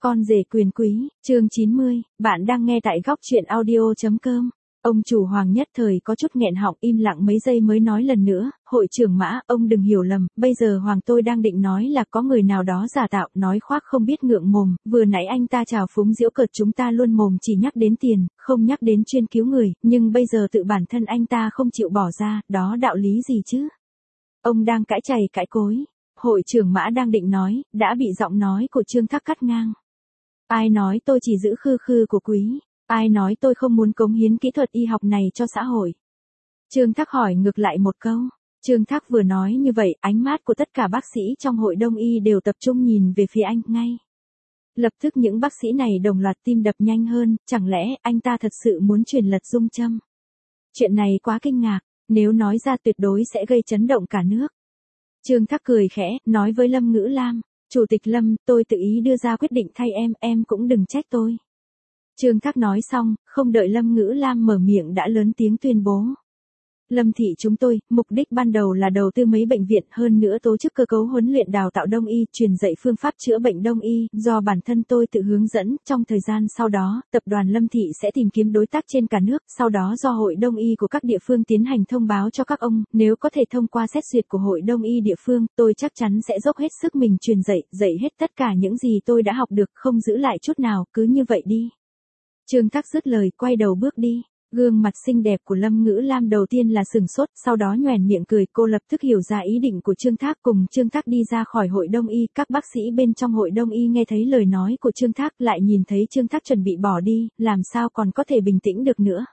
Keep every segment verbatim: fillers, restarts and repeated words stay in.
Con rể quyền quý, chương chín mươi, bạn đang nghe tại góc truyện audio chấm com. Ông chủ Hoàng nhất thời có chút nghẹn họng, im lặng mấy giây mới nói lần nữa, hội trưởng Mã, ông đừng hiểu lầm, bây giờ Hoàng tôi đang định nói là có người nào đó giả tạo, nói khoác không biết ngượng mồm, vừa nãy anh ta chào phúng giễu cợt chúng ta luôn mồm chỉ nhắc đến tiền, không nhắc đến chuyên cứu người, nhưng bây giờ tự bản thân anh ta không chịu bỏ ra, đó đạo lý gì chứ? Ông đang cãi chày cãi cối. Hội trưởng Mã đang định nói, đã bị giọng nói của Trương Thác cắt ngang. Ai nói tôi chỉ giữ khư khư của quý? Ai nói tôi không muốn cống hiến kỹ thuật y học này cho xã hội? Trương Thác hỏi ngược lại một câu. Trương Thác vừa nói như vậy, ánh mắt của tất cả bác sĩ trong hội đông y đều tập trung nhìn về phía anh ngay. Lập tức những bác sĩ này đồng loạt tim đập nhanh hơn, chẳng lẽ anh ta thật sự muốn truyền lật dung châm? Chuyện này quá kinh ngạc, nếu nói ra tuyệt đối sẽ gây chấn động cả nước. Trương Thác cười khẽ, nói với Lâm Ngữ Lam, Chủ tịch Lâm, tôi tự ý đưa ra quyết định thay em, em cũng đừng trách tôi. Trương Thác nói xong, không đợi Lâm Ngữ Lam mở miệng đã lớn tiếng tuyên bố. Lâm thị chúng tôi, mục đích ban đầu là đầu tư mấy bệnh viện, hơn nữa tổ chức cơ cấu huấn luyện đào tạo đông y, truyền dạy phương pháp chữa bệnh đông y, do bản thân tôi tự hướng dẫn, trong thời gian sau đó, tập đoàn Lâm thị sẽ tìm kiếm đối tác trên cả nước, sau đó do hội đông y của các địa phương tiến hành thông báo cho các ông, nếu có thể thông qua xét duyệt của hội đông y địa phương, tôi chắc chắn sẽ dốc hết sức mình truyền dạy, dạy hết tất cả những gì tôi đã học được, không giữ lại chút nào, cứ như vậy đi. Trương Thác dứt lời, quay đầu bước đi. Gương mặt xinh đẹp của Lâm Ngữ Lam đầu tiên là sừng sốt, sau đó nhoẻn miệng cười, cô lập tức hiểu ra ý định của Trương Thác, cùng Trương Thác đi ra khỏi hội đông y, các bác sĩ bên trong hội đông y nghe thấy lời nói của Trương Thác, lại nhìn thấy Trương Thác chuẩn bị bỏ đi, làm sao còn có thể bình tĩnh được nữa.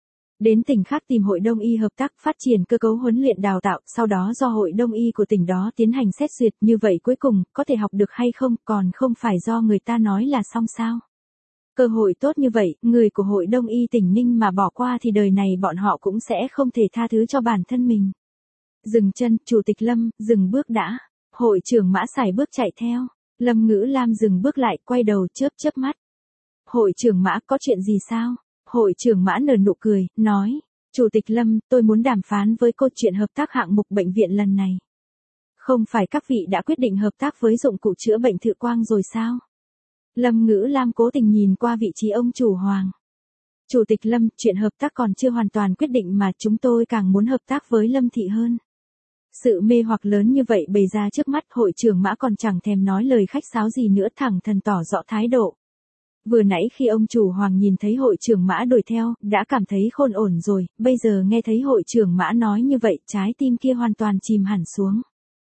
Đến tỉnh khác tìm hội đông y hợp tác phát triển cơ cấu huấn luyện đào tạo, sau đó do hội đông y của tỉnh đó tiến hành xét duyệt, như vậy cuối cùng, có thể học được hay không, còn không phải do người ta nói là xong sao. Cơ hội tốt như vậy, người của hội đông y tỉnh Ninh mà bỏ qua thì đời này bọn họ cũng sẽ không thể tha thứ cho bản thân mình. Dừng chân, Chủ tịch Lâm, dừng bước đã. Hội trưởng Mã sải bước chạy theo. Lâm Ngữ Lam dừng bước lại, quay đầu chớp chớp mắt. Hội trưởng Mã, có chuyện gì sao? Hội trưởng Mã nở nụ cười, nói, Chủ tịch Lâm, tôi muốn đàm phán với cô chuyện hợp tác hạng mục bệnh viện lần này. Không phải các vị đã quyết định hợp tác với dụng cụ chữa bệnh Thự Quang rồi sao? Lâm Ngữ Lam cố tình nhìn qua vị trí ông chủ Hoàng. Chủ tịch Lâm, chuyện hợp tác còn chưa hoàn toàn quyết định mà chúng tôi càng muốn hợp tác với Lâm thị hơn. Sự mê hoặc lớn như vậy bày ra trước mắt, hội trưởng Mã còn chẳng thèm nói lời khách sáo gì nữa, thẳng thắn tỏ rõ thái độ. Vừa nãy khi ông chủ Hoàng nhìn thấy hội trưởng Mã đuổi theo, đã cảm thấy khôn ổn rồi, bây giờ nghe thấy hội trưởng Mã nói như vậy, trái tim kia hoàn toàn chìm hẳn xuống.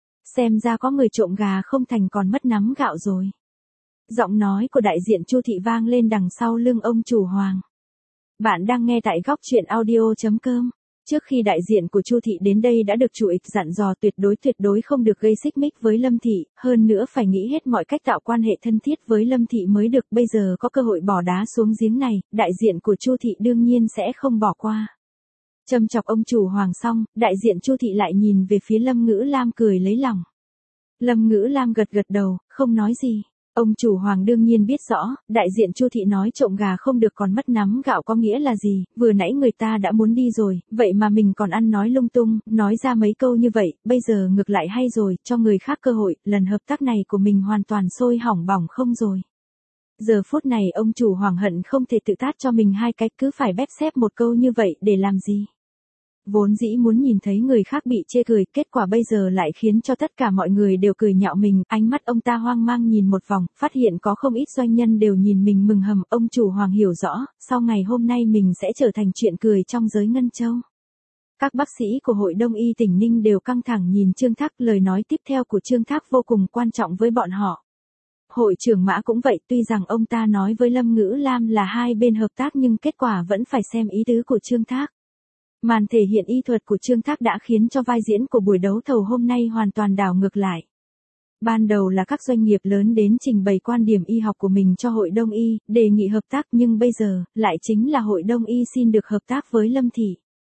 Xem ra có người trộm gà không thành còn mất nắm gạo rồi. Giọng nói của đại diện Chu Thị vang lên đằng sau lưng ông chủ Hoàng. Bạn đang nghe tại góc truyện audio chấm com. Trước khi đại diện của Chu Thị đến đây đã được chủ ịch dặn dò tuyệt đối tuyệt đối không được gây xích mích với Lâm thị, hơn nữa phải nghĩ hết mọi cách tạo quan hệ thân thiết với Lâm thị mới được, bây giờ có cơ hội bỏ đá xuống giếng này, đại diện của Chu Thị đương nhiên sẽ không bỏ qua. Châm chọc ông chủ Hoàng xong, đại diện Chu Thị lại nhìn về phía Lâm Ngữ Lam cười lấy lòng. Lâm Ngữ Lam gật gật đầu, không nói gì. Ông chủ Hoàng đương nhiên biết rõ, đại diện Chu Thị nói trộm gà không được còn mất nắm gạo có nghĩa là gì, vừa nãy người ta đã muốn đi rồi, vậy mà mình còn ăn nói lung tung, nói ra mấy câu như vậy, bây giờ ngược lại hay rồi, cho người khác cơ hội, lần hợp tác này của mình hoàn toàn sôi hỏng bỏng không rồi. Giờ phút này ông chủ Hoàng hận không thể tự tát cho mình hai cái, cứ phải bép xép một câu như vậy để làm gì. Vốn dĩ muốn nhìn thấy người khác bị chê cười, kết quả bây giờ lại khiến cho tất cả mọi người đều cười nhạo mình, ánh mắt ông ta hoang mang nhìn một vòng, phát hiện có không ít doanh nhân đều nhìn mình mừng hầm, ông chủ Hoàng hiểu rõ, sau ngày hôm nay mình sẽ trở thành chuyện cười trong giới Ngân Châu. Các bác sĩ của hội đông y tỉnh Ninh đều căng thẳng nhìn Trương Thác, lời nói tiếp theo của Trương Thác vô cùng quan trọng với bọn họ. Hội trưởng Mã cũng vậy, tuy rằng ông ta nói với Lâm Ngữ Lam là hai bên hợp tác nhưng kết quả vẫn phải xem ý tứ của Trương Thác. Màn thể hiện y thuật của Trương Thác đã khiến cho vai diễn của buổi đấu thầu hôm nay hoàn toàn đảo ngược lại. Ban đầu là các doanh nghiệp lớn đến trình bày quan điểm y học của mình cho hội đông y, đề nghị hợp tác, nhưng bây giờ, lại chính là hội đông y xin được hợp tác với Lâm thị.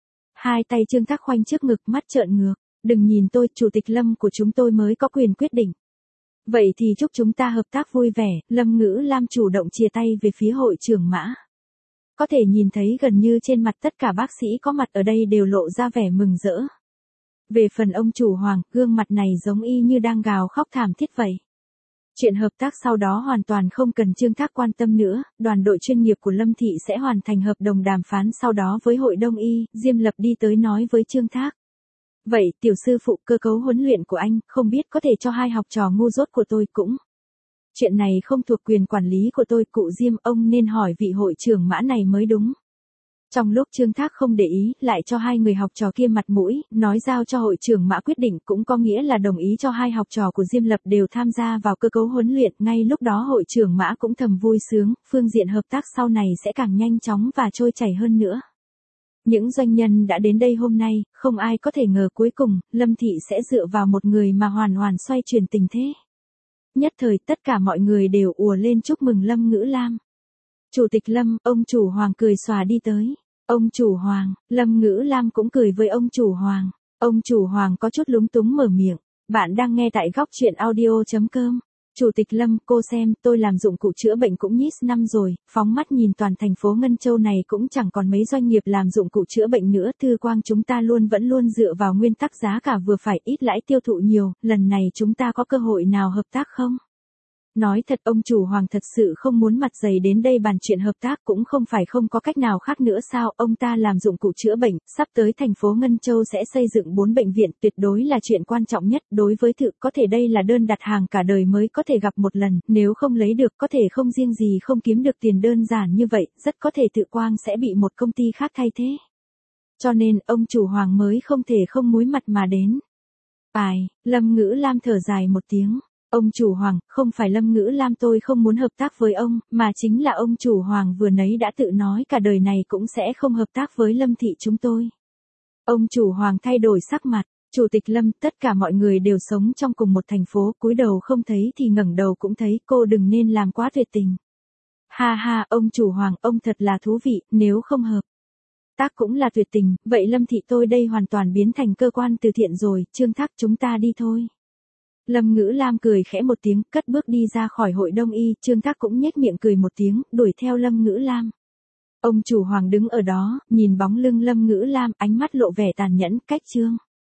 Hai tay Trương Thác khoanh trước ngực, mắt trợn ngược, đừng nhìn tôi, Chủ tịch Lâm của chúng tôi mới có quyền quyết định. Vậy thì chúc chúng ta hợp tác vui vẻ, Lâm Ngữ Lam chủ động chia tay về phía hội trưởng Mã. Có thể nhìn thấy gần như trên mặt tất cả bác sĩ có mặt ở đây đều lộ ra vẻ mừng rỡ. Về phần ông chủ Hoàng, gương mặt này giống y như đang gào khóc thảm thiết vậy. Chuyện hợp tác sau đó hoàn toàn không cần Trương Thác quan tâm nữa, đoàn đội chuyên nghiệp của Lâm Thị sẽ hoàn thành hợp đồng đàm phán sau đó với hội Đông Y, Diêm Lập đi tới nói với Trương Thác. Vậy, tiểu sư phụ, cơ cấu huấn luyện của anh, không biết có thể cho hai học trò ngu dốt của tôi cũng. Chuyện này không thuộc quyền quản lý của tôi, cụ Diêm, ông nên hỏi vị hội trưởng Mã này mới đúng. Trong lúc Trương Thác không để ý, lại cho hai người học trò kia mặt mũi, nói giao cho hội trưởng Mã quyết định cũng có nghĩa là đồng ý cho hai học trò của Diêm Lập đều tham gia vào cơ cấu huấn luyện. Ngay lúc đó hội trưởng Mã cũng thầm vui sướng, phương diện hợp tác sau này sẽ càng nhanh chóng và trôi chảy hơn nữa. Những doanh nhân đã đến đây hôm nay, không ai có thể ngờ cuối cùng, Lâm Thị sẽ dựa vào một người mà hoàn hoàn xoay chuyển tình thế. Nhất thời tất cả mọi người đều ùa lên chúc mừng Lâm Ngữ Lam. Chủ tịch Lâm, ông chủ Hoàng cười xòa đi tới. Ông chủ Hoàng, Lâm Ngữ Lam cũng cười với ông chủ Hoàng. Ông chủ Hoàng có chút lúng túng mở miệng. Bạn đang nghe tại góc truyện audio chấm com. Chủ tịch Lâm, cô xem, tôi làm dụng cụ chữa bệnh cũng nhít năm rồi, phóng mắt nhìn toàn thành phố Ngân Châu này cũng chẳng còn mấy doanh nghiệp làm dụng cụ chữa bệnh nữa. Thư Quang chúng ta luôn vẫn luôn dựa vào nguyên tắc giá cả vừa phải, ít lãi tiêu thụ nhiều, lần này chúng ta có cơ hội nào hợp tác không? Nói thật, ông chủ Hoàng thật sự không muốn mặt dày đến đây bàn chuyện hợp tác, cũng không phải không có cách nào khác nữa sao? Ông ta làm dụng cụ chữa bệnh, sắp tới thành phố Ngân Châu sẽ xây dựng bốn bệnh viện, tuyệt đối là chuyện quan trọng nhất đối với Thự, có thể đây là đơn đặt hàng cả đời mới có thể gặp một lần, nếu không lấy được có thể không riêng gì không kiếm được tiền đơn giản như vậy, rất có thể Thự Quang sẽ bị một công ty khác thay thế. Cho nên, ông chủ Hoàng mới không thể không múi mặt mà đến. Ai, Lâm Ngữ Lam thở dài một tiếng. Ông chủ Hoàng, không phải Lâm Ngữ Lam tôi không muốn hợp tác với ông, mà chính là ông chủ Hoàng vừa nãy đã tự nói cả đời này cũng sẽ không hợp tác với Lâm Thị chúng tôi. Ông chủ Hoàng thay đổi sắc mặt, Chủ tịch Lâm, tất cả mọi người đều sống trong cùng một thành phố, cúi đầu không thấy thì ngẩng đầu cũng thấy, cô đừng nên làm quá tuyệt tình. Ha ha, ông chủ Hoàng, ông thật là thú vị, nếu không hợp tác cũng là tuyệt tình, vậy Lâm Thị tôi đây hoàn toàn biến thành cơ quan từ thiện rồi, Trương Thác chúng ta đi thôi. Lâm Ngữ Lam cười khẽ một tiếng, cất bước đi ra khỏi hội Đông Y, Trương Thác cũng nhếch miệng cười một tiếng, đuổi theo Lâm Ngữ Lam. Ông chủ Hoàng đứng ở đó, nhìn bóng lưng Lâm Ngữ Lam, ánh mắt lộ vẻ tàn nhẫn, cách Trương